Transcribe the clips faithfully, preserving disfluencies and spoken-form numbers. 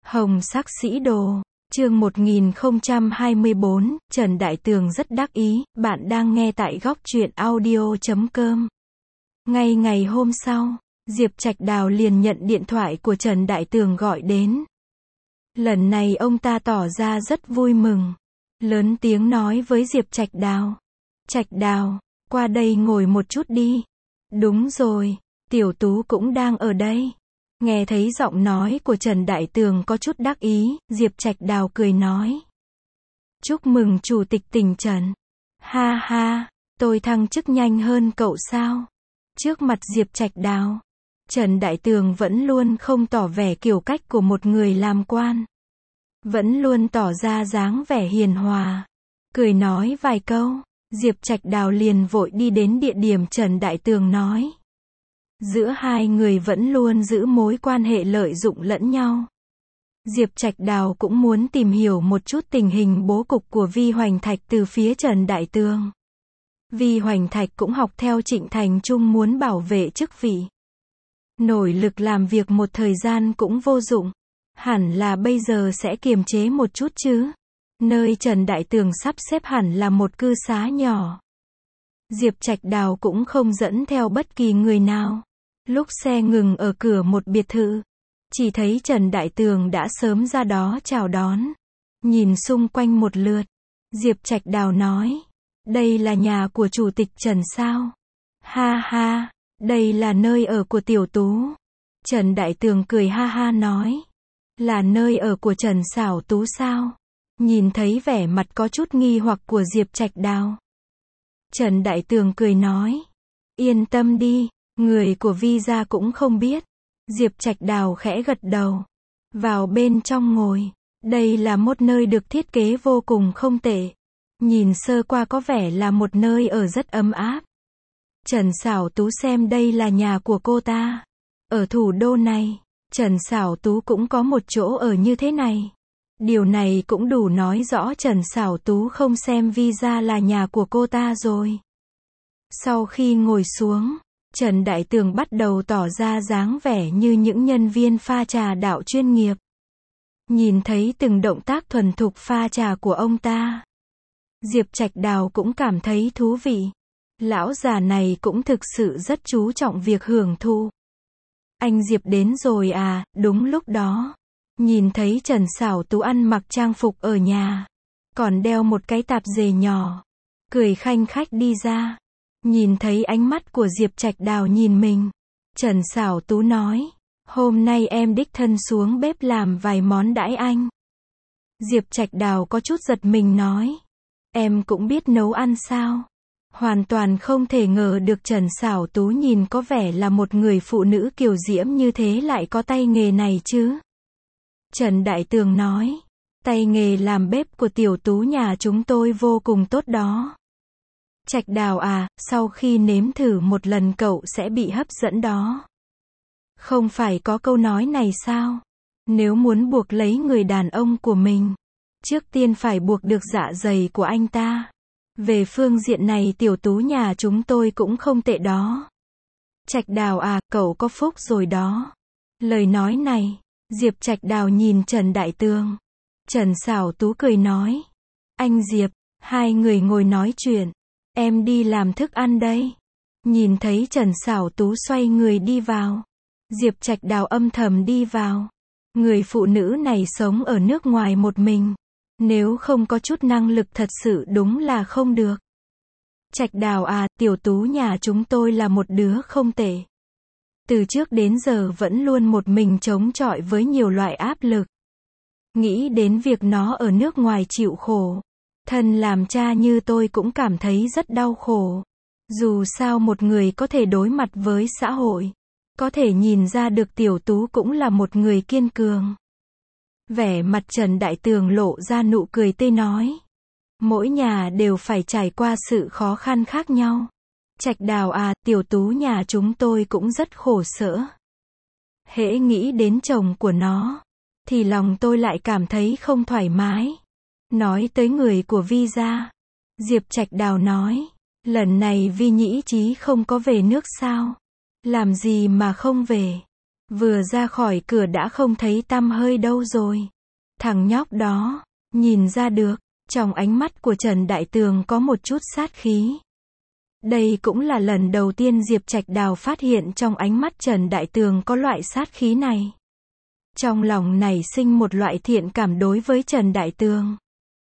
Hồng sắc sĩ đồ, chương một nghìn không trăm hai mươi bốn, Trần Đại Tường rất đắc ý, bạn đang nghe tại góc truyện audio chấm com. Ngay ngày hôm sau, Diệp Trạch Đào liền nhận điện thoại của Trần Đại Tường gọi đến. Lần này ông ta tỏ ra rất vui mừng, lớn tiếng nói với Diệp Trạch Đào. Trạch Đào, qua đây ngồi một chút đi. Đúng rồi, Tiểu Tú cũng đang ở đây. Nghe thấy giọng nói của Trần Đại Tường có chút đắc ý, Diệp Trạch Đào cười nói. Chúc mừng Chủ tịch tỉnh Trần. Ha ha, tôi thăng chức nhanh hơn cậu sao? Trước mặt Diệp Trạch Đào, Trần Đại Tường vẫn luôn không tỏ vẻ kiểu cách của một người làm quan. Vẫn luôn tỏ ra dáng vẻ hiền hòa. Cười nói vài câu, Diệp Trạch Đào liền vội đi đến địa điểm Trần Đại Tường nói. Giữa hai người vẫn luôn giữ mối quan hệ lợi dụng lẫn nhau. Diệp Trạch Đào cũng muốn tìm hiểu một chút tình hình bố cục của Vi Hoành Thạch từ phía Trần Đại Tường. Vi Hoành Thạch cũng học theo Trịnh Thành Trung muốn bảo vệ chức vị. Nổi lực làm việc một thời gian cũng vô dụng. Hẳn là bây giờ sẽ kiềm chế một chút chứ. Nơi Trần Đại Tường sắp xếp hẳn là một cư xá nhỏ. Diệp Trạch Đào cũng không dẫn theo bất kỳ người nào. Lúc xe ngừng ở cửa một biệt thự, chỉ thấy Trần Đại Tường đã sớm ra đó chào đón. Nhìn xung quanh một lượt, Diệp Trạch Đào nói, đây là nhà của Chủ tịch Trần sao? Ha ha, đây là nơi ở của Tiểu Tú. Trần Đại Tường cười ha ha nói, là nơi ở của Trần Xảo Tú sao? Nhìn thấy vẻ mặt có chút nghi hoặc của Diệp Trạch Đào, Trần Đại Tường cười nói, yên tâm đi, người của Vi gia cũng không biết. Diệp Trạch Đào khẽ gật đầu, vào bên trong ngồi. Đây là một nơi được thiết kế vô cùng không tệ. Nhìn sơ qua có vẻ là một nơi ở rất ấm áp. Trần Xảo Tú xem đây là nhà của cô ta. Ở thủ đô này, Trần Xảo Tú cũng có một chỗ ở như thế này. Điều này cũng đủ nói rõ Trần Xảo Tú không xem Vi gia là nhà của cô ta rồi. Sau khi ngồi xuống, Trần Đại Tường bắt đầu tỏ ra dáng vẻ như những nhân viên pha trà đạo chuyên nghiệp. Nhìn thấy từng động tác thuần thục pha trà của ông ta, Diệp Trạch Đào cũng cảm thấy thú vị. Lão già này cũng thực sự rất chú trọng việc hưởng thụ. Anh Diệp đến rồi à? Đúng lúc đó, nhìn thấy Trần Xảo Tú ăn mặc trang phục ở nhà, còn đeo một cái tạp dề nhỏ, cười khanh khách đi ra. Nhìn thấy ánh mắt của Diệp Trạch Đào nhìn mình, Trần Xảo Tú nói, hôm nay em đích thân xuống bếp làm vài món đãi anh. Diệp Trạch Đào có chút giật mình nói, em cũng biết nấu ăn sao? Hoàn toàn không thể ngờ được Trần Xảo Tú nhìn có vẻ là một người phụ nữ kiều diễm như thế lại có tay nghề này chứ. Trần Đại Tường nói, tay nghề làm bếp của Tiểu Tú nhà chúng tôi vô cùng tốt đó. Trạch Đào à, sau khi nếm thử một lần cậu sẽ bị hấp dẫn đó. Không phải có câu nói này sao? Nếu muốn buộc lấy người đàn ông của mình, trước tiên phải buộc được dạ dày của anh ta. Về phương diện này Tiểu Tú nhà chúng tôi cũng không tệ đó. Trạch Đào à, cậu có phúc rồi đó. Lời nói này, Diệp Trạch Đào nhìn Trần Đại Tường. Trần Xảo Tú cười nói, anh Diệp, hai người ngồi nói chuyện. Em đi làm thức ăn đây. Nhìn thấy Trần Xảo Tú xoay người đi vào, Diệp Trạch Đào âm thầm đi vào. Người phụ nữ này sống ở nước ngoài một mình, nếu không có chút năng lực thật sự đúng là không được. Trạch Đào à, Tiểu Tú nhà chúng tôi là một đứa không tệ. Từ trước đến giờ vẫn luôn một mình chống chọi với nhiều loại áp lực. Nghĩ đến việc nó ở nước ngoài chịu khổ, thân làm cha như tôi cũng cảm thấy rất đau khổ. Dù sao một người có thể đối mặt với xã hội, có thể nhìn ra được Tiểu Tú cũng là một người kiên cường. Vẻ mặt Trần Đại Tường lộ ra nụ cười tươi nói, mỗi nhà đều phải trải qua sự khó khăn khác nhau. Trạch Đào à, Tiểu Tú nhà chúng tôi cũng rất khổ sở. Hễ nghĩ đến chồng của nó, thì lòng tôi lại cảm thấy không thoải mái. Nói tới người của Vi gia, Diệp Trạch Đào nói, lần này Vi Nhĩ Chí không có về nước sao? Làm gì mà không về? Vừa ra khỏi cửa đã không thấy tăm hơi đâu rồi. Thằng nhóc đó, nhìn ra được, trong ánh mắt của Trần Đại Tường có một chút sát khí. Đây cũng là lần đầu tiên Diệp Trạch Đào phát hiện trong ánh mắt Trần Đại Tường có loại sát khí này. Trong lòng nảy sinh một loại thiện cảm đối với Trần Đại Tường.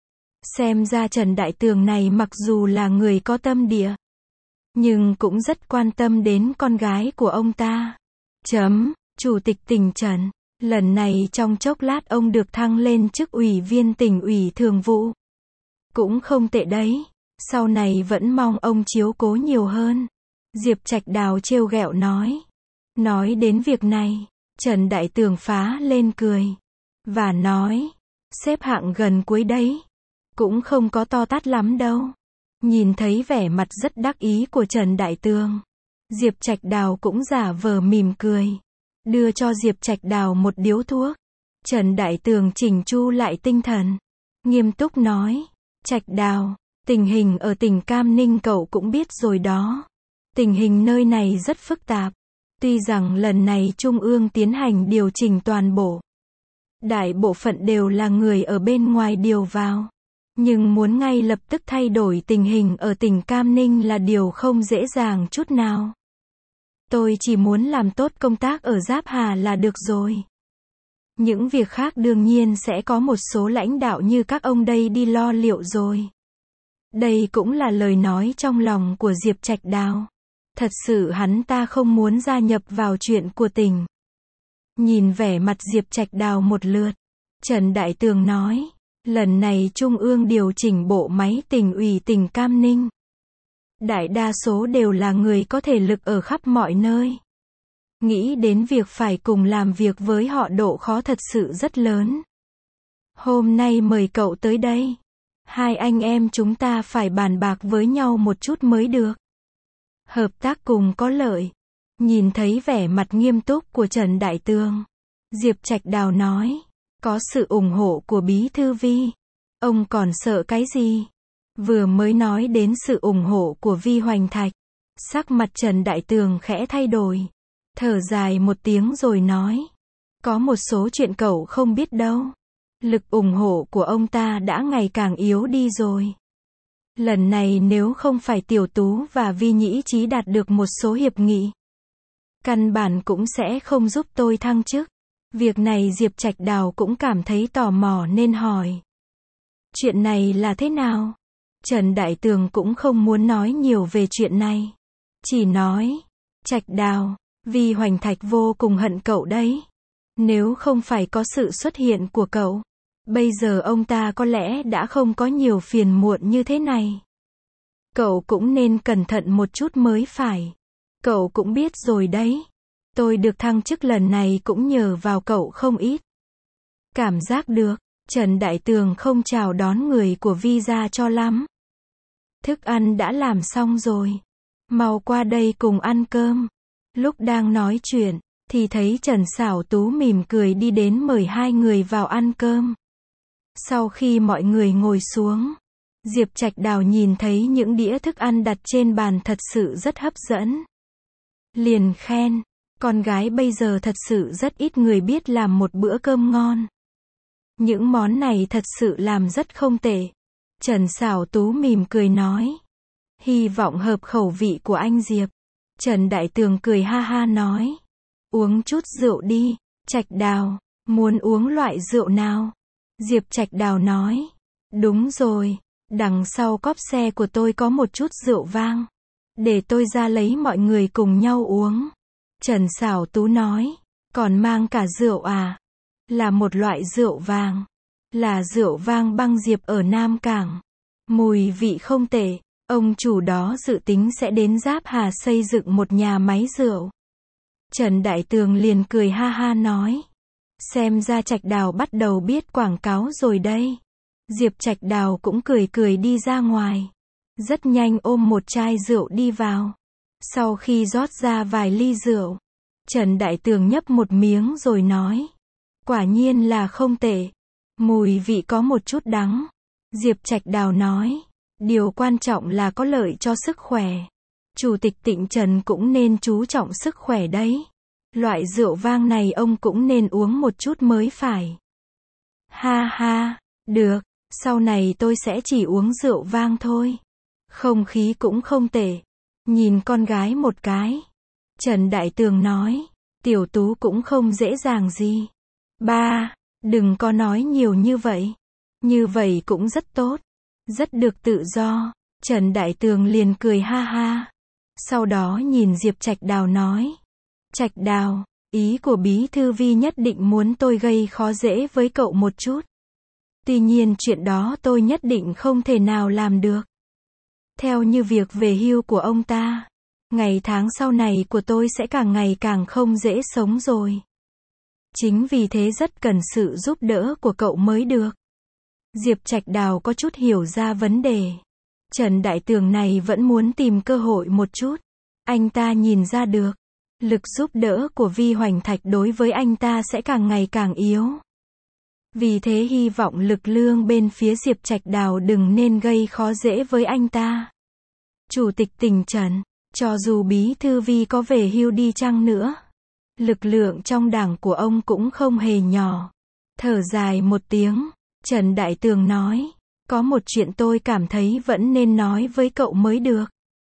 Xem ra Trần Đại Tường này mặc dù là người có tâm địa, nhưng cũng rất quan tâm đến con gái của ông ta. Chấm, Chủ tịch tỉnh Trần. Lần này trong chốc lát ông được thăng lên chức ủy viên tỉnh ủy thường vụ. Cũng không tệ đấy. Sau này vẫn mong ông chiếu cố nhiều hơn. Diệp Trạch Đào trêu ghẹo nói. Nói đến việc này, Trần Đại Tường phá lên cười. Và nói, xếp hạng gần cuối đấy. Cũng không có to tát lắm đâu. Nhìn thấy vẻ mặt rất đắc ý của Trần Đại Tường, Diệp Trạch Đào cũng giả vờ mỉm cười. Đưa cho Diệp Trạch Đào một điếu thuốc. Trần Đại Tường chỉnh chu lại tinh thần. Nghiêm túc nói. Trạch Đào, tình hình ở tỉnh Cam Ninh cậu cũng biết rồi đó. Tình hình nơi này rất phức tạp. Tuy rằng lần này Trung ương tiến hành điều chỉnh toàn bộ. Đại bộ phận đều là người ở bên ngoài điều vào. Nhưng muốn ngay lập tức thay đổi tình hình ở tỉnh Cam Ninh là điều không dễ dàng chút nào. Tôi chỉ muốn làm tốt công tác ở Giáp Hà là được rồi. Những việc khác đương nhiên sẽ có một số lãnh đạo như các ông đây đi lo liệu rồi. Đây cũng là lời nói trong lòng của Diệp Trạch Đào. Thật sự hắn ta không muốn gia nhập vào chuyện của tỉnh. Nhìn vẻ mặt Diệp Trạch Đào một lượt, Trần Đại Tường nói, lần này Trung ương điều chỉnh bộ máy tỉnh ủy tỉnh Cam Ninh. Đại đa số đều là người có thể lực ở khắp mọi nơi. Nghĩ đến việc phải cùng làm việc với họ độ khó thật sự rất lớn. Hôm nay mời cậu tới đây. Hai anh em chúng ta phải bàn bạc với nhau một chút mới được. Hợp tác cùng có lợi. Nhìn thấy vẻ mặt nghiêm túc của Trần Đại Tường, Diệp Trạch Đào nói, có sự ủng hộ của Bí Thư Vi. Ông còn sợ cái gì? Vừa mới nói đến sự ủng hộ của Vi Hoành Thạch, sắc mặt Trần Đại Tường khẽ thay đổi. Thở dài một tiếng rồi nói, có một số chuyện cậu không biết đâu. Lực ủng hộ của ông ta đã ngày càng yếu đi rồi. Lần này nếu không phải Tiểu Tú và Vi Nhĩ Trí đạt được một số hiệp nghị, căn bản cũng sẽ không giúp tôi thăng chức. Việc này Diệp Trạch Đào cũng cảm thấy tò mò nên hỏi. Chuyện này là thế nào? Trần Đại Tường cũng không muốn nói nhiều về chuyện này. Chỉ nói, Trạch Đào, Vi Hoành Thạch vô cùng hận cậu đấy. Nếu không phải có sự xuất hiện của cậu, bây giờ ông ta có lẽ đã không có nhiều phiền muộn như thế này. Cậu cũng nên cẩn thận một chút mới phải. Cậu cũng biết rồi đấy. Tôi được thăng chức lần này cũng nhờ vào cậu không ít. Cảm giác được, Trần Đại Tường không chào đón người của Vi ra cho lắm. Thức ăn đã làm xong rồi. Mau qua đây cùng ăn cơm. Lúc đang nói chuyện, thì thấy Trần Sảo Tú mỉm cười đi đến mời hai người vào ăn cơm. Sau khi mọi người ngồi xuống, Diệp Trạch Đào nhìn thấy những đĩa thức ăn đặt trên bàn thật sự rất hấp dẫn. Liền khen, con gái bây giờ thật sự rất ít người biết làm một bữa cơm ngon. Những món này thật sự làm rất không tệ. Trần Sảo Tú mỉm cười nói, hy vọng hợp khẩu vị của anh Diệp. Trần Đại Tường cười ha ha nói, uống chút rượu đi. Trạch Đào, muốn uống loại rượu nào? Diệp Trạch Đào nói, đúng rồi, đằng sau cốp xe của tôi có một chút rượu vang. Để tôi ra lấy mọi người cùng nhau uống. Trần Sảo Tú nói, còn mang cả rượu à? Là một loại rượu vàng. Là rượu vang băng Diệp ở Nam Cảng. Mùi vị không tệ. Ông chủ đó dự tính sẽ đến Giáp Hà xây dựng một nhà máy rượu. Trần Đại Tường liền cười ha ha nói, xem ra Trạch Đào bắt đầu biết quảng cáo rồi đây. Diệp Trạch Đào cũng cười cười đi ra ngoài. Rất nhanh ôm một chai rượu đi vào. Sau khi rót ra vài ly rượu, Trần Đại Tường nhấp một miếng rồi nói, quả nhiên là không tệ. Mùi vị có một chút đắng. Diệp Trạch Đào nói, điều quan trọng là có lợi cho sức khỏe. Chủ tịch tỉnh Trần cũng nên chú trọng sức khỏe đấy. Loại rượu vang này ông cũng nên uống một chút mới phải. Ha ha, được, sau này tôi sẽ chỉ uống rượu vang thôi. Không khí cũng không tệ. Nhìn con gái một cái. Trần Đại Tường nói, Tiểu Tú cũng không dễ dàng gì. Ba, đừng có nói nhiều như vậy. Như vậy cũng rất tốt. Rất được tự do. Trần Đại Tường liền cười ha ha. Sau đó nhìn Diệp Trạch Đào nói. Trạch Đào, ý của Bí Thư Vi nhất định muốn tôi gây khó dễ với cậu một chút. Tuy nhiên chuyện đó tôi nhất định không thể nào làm được. Theo như việc về hưu của ông ta, ngày tháng sau này của tôi sẽ càng ngày càng không dễ sống rồi. Chính vì thế rất cần sự giúp đỡ của cậu mới được. Diệp Trạch Đào có chút hiểu ra vấn đề. Trần Đại Tường này vẫn muốn tìm cơ hội một chút. Anh ta nhìn ra được, lực giúp đỡ của Vi Hoành Thạch đối với anh ta sẽ càng ngày càng yếu. Vì thế hy vọng Lực Lương bên phía Diệp Trạch Đào đừng nên gây khó dễ với anh ta. Chủ tịch tỉnh Trần, cho dù Bí Thư Vi có về hưu đi chăng nữa, lực lượng trong đảng của ông cũng không hề nhỏ. Thở dài một tiếng, Trần Đại Tường nói, có một chuyện tôi cảm thấy vẫn nên nói với cậu mới được.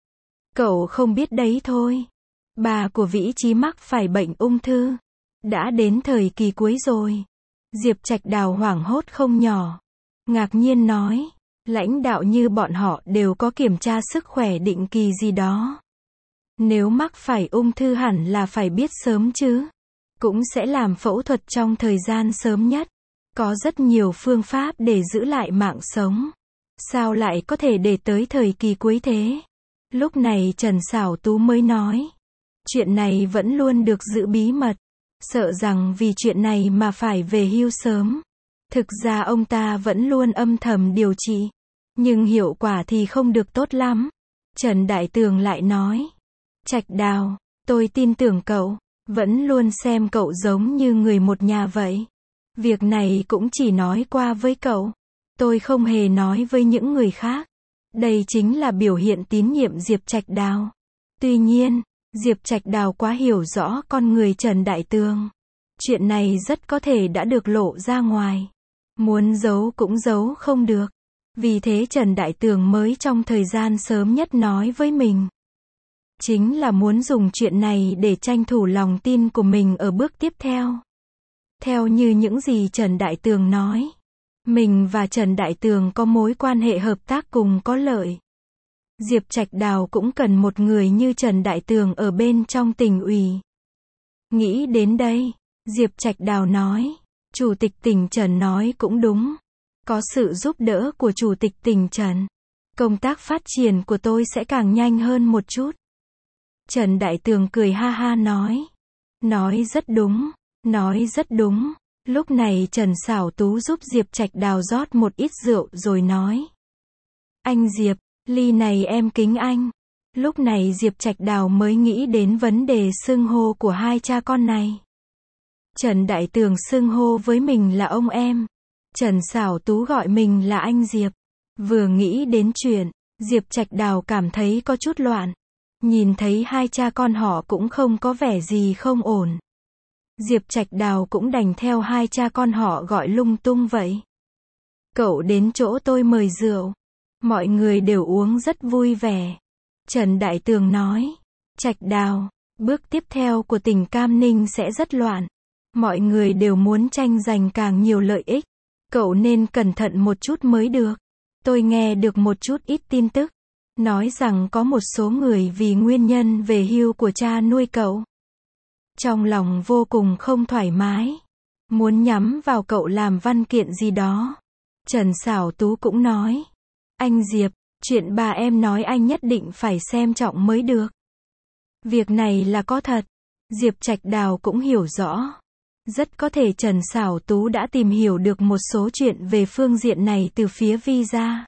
Cậu không biết đấy thôi. Bà của Vĩ Chí mắc phải bệnh ung thư. Đã đến thời kỳ cuối rồi. Diệp Trạch Đào hoảng hốt không nhỏ. Ngạc nhiên nói, lãnh đạo như bọn họ đều có kiểm tra sức khỏe định kỳ gì đó. Nếu mắc phải ung thư hẳn là phải biết sớm chứ. Cũng sẽ làm phẫu thuật trong thời gian sớm nhất. Có rất nhiều phương pháp để giữ lại mạng sống. Sao lại có thể để tới thời kỳ cuối thế? Lúc này Trần Sảo Tú mới nói. Chuyện này vẫn luôn được giữ bí mật. Sợ rằng vì chuyện này mà phải về hưu sớm. Thực ra ông ta vẫn luôn âm thầm điều trị. Nhưng hiệu quả thì không được tốt lắm. Trần Đại Tường lại nói. Trạch Đào, tôi tin tưởng cậu. Vẫn luôn xem cậu giống như người một nhà vậy. Việc này cũng chỉ nói qua với cậu. Tôi không hề nói với những người khác. Đây chính là biểu hiện tín nhiệm Diệp Trạch Đào. Tuy nhiên, Diệp Trạch Đào quá hiểu rõ con người Trần Đại Tường. Chuyện này rất có thể đã được lộ ra ngoài. Muốn giấu cũng giấu không được. Vì thế Trần Đại Tường mới trong thời gian sớm nhất nói với mình. Chính là muốn dùng chuyện này để tranh thủ lòng tin của mình ở bước tiếp theo. Theo như những gì Trần Đại Tường nói, mình và Trần Đại Tường có mối quan hệ hợp tác cùng có lợi. Diệp Trạch Đào cũng cần một người như Trần Đại Tường ở bên trong tỉnh ủy. Nghĩ đến đây, Diệp Trạch Đào nói, Chủ tịch tỉnh Trần nói cũng đúng. Có sự giúp đỡ của Chủ tịch tỉnh Trần, công tác phát triển của tôi sẽ càng nhanh hơn một chút. Trần Đại Tường cười ha ha nói. Nói rất đúng, nói rất đúng. Lúc này Trần Sảo Tú giúp Diệp Trạch Đào rót một ít rượu rồi nói. Anh Diệp, ly này em kính anh. Lúc này Diệp Trạch Đào mới nghĩ đến vấn đề xưng hô của hai cha con này. Trần Đại Tường xưng hô với mình là ông em. Trần Sảo Tú gọi mình là anh Diệp. Vừa nghĩ đến chuyện, Diệp Trạch Đào cảm thấy có chút loạn. Nhìn thấy hai cha con họ cũng không có vẻ gì không ổn. Diệp Trạch Đào cũng đành theo hai cha con họ gọi lung tung vậy. Cậu đến chỗ tôi mời rượu. Mọi người đều uống rất vui vẻ. Trần Đại Tường nói. Trạch Đào, bước tiếp theo của tỉnh Cam Ninh sẽ rất loạn. Mọi người đều muốn tranh giành càng nhiều lợi ích. Cậu nên cẩn thận một chút mới được. Tôi nghe được một chút ít tin tức. Nói rằng có một số người vì nguyên nhân về hưu của cha nuôi cậu. Trong lòng vô cùng không thoải mái. Muốn nhắm vào cậu làm văn kiện gì đó. Trần Sảo Tú cũng nói. Anh Diệp, chuyện bà em nói anh nhất định phải xem trọng mới được. Việc này là có thật. Diệp Trạch Đào cũng hiểu rõ. Rất có thể Trần Sảo Tú đã tìm hiểu được một số chuyện về phương diện này từ phía Visa.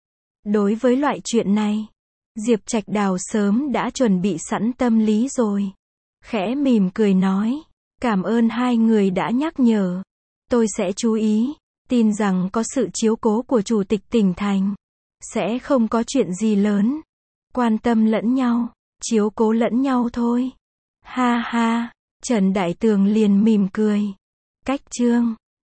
Đối với loại chuyện này, Diệp Trạch Đào sớm đã chuẩn bị sẵn tâm lý rồi. Khẽ mỉm cười nói, cảm ơn hai người đã nhắc nhở. Tôi sẽ chú ý, tin rằng có sự chiếu cố của Chủ tịch tỉnh thành. Sẽ không có chuyện gì lớn. Quan tâm lẫn nhau, chiếu cố lẫn nhau thôi. Ha ha, Trần Đại Tường liền mỉm cười. Cách chương